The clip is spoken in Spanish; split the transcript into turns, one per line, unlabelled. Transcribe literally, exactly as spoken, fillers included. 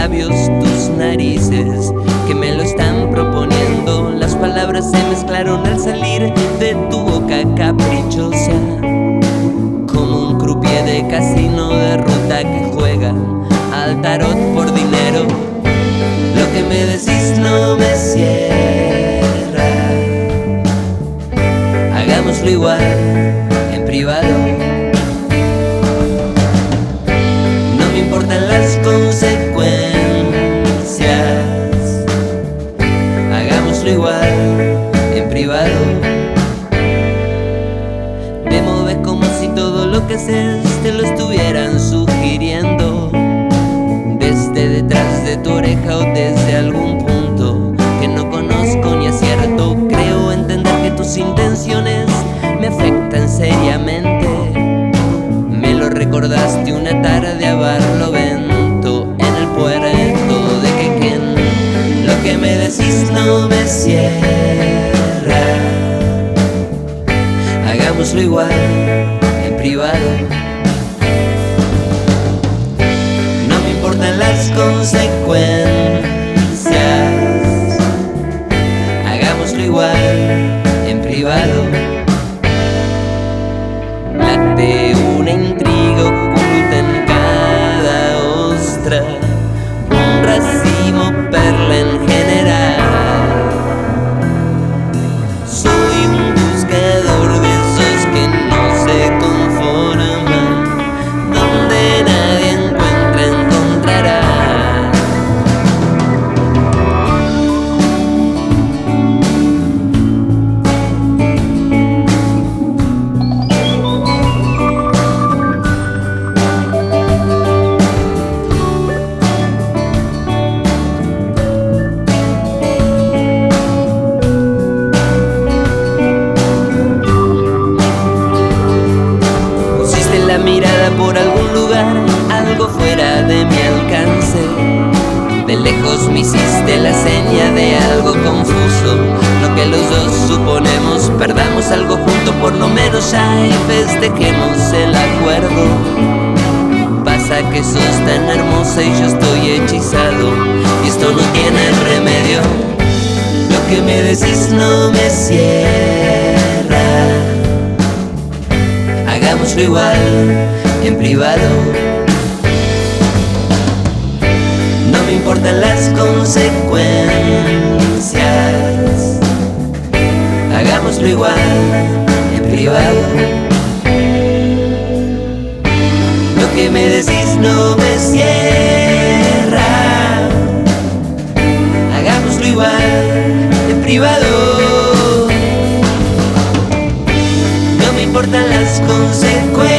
labios, tus narices, que me lo están proponiendo. Las palabras se mezclaron al salir de tu boca caprichosa, como un croupier de casino de ruta que juega al tarot por dinero. Lo que me decís no me cierra. Hagámoslo igual en privado. No me importan las consecuencias. Hagámoslo igual en privado. Te mueves como si todo lo que haces te lo estuvieran sugiriendo, desde detrás de tu oreja o desde algún punto que no conozco ni acierto. Creo entender que tus intenciones me afectan seriamente. Me lo recordaste una tarde a Barlovento en el puerto de Quequén. Lo que me decís no me cierra. Hagámoslo igual en privado. No me importan las consecuencias. Hagámoslo igual en privado. Late una intriga oculta en cada ostra, un racimo perla en general. Soy un buscador de esos que no se conforman, donde nadie encuentra, encontrará. La mirada por algún lugar, algo fuera de mi alcance. De lejos me hiciste la seña de algo confuso, lo que los dos suponemos. Perdamos algo junto por lo menos ya y festejemos el acuerdo. Pasa que sos tan hermosa y yo estoy hechizado, y esto no tiene remedio. Lo que me decís no me cierra. Hagámoslo igual en privado. No me importan las consecuencias. Hagámoslo igual en privado. Lo que me decís no me cierra. Hagámoslo igual en privado. No me importan las consecuencias.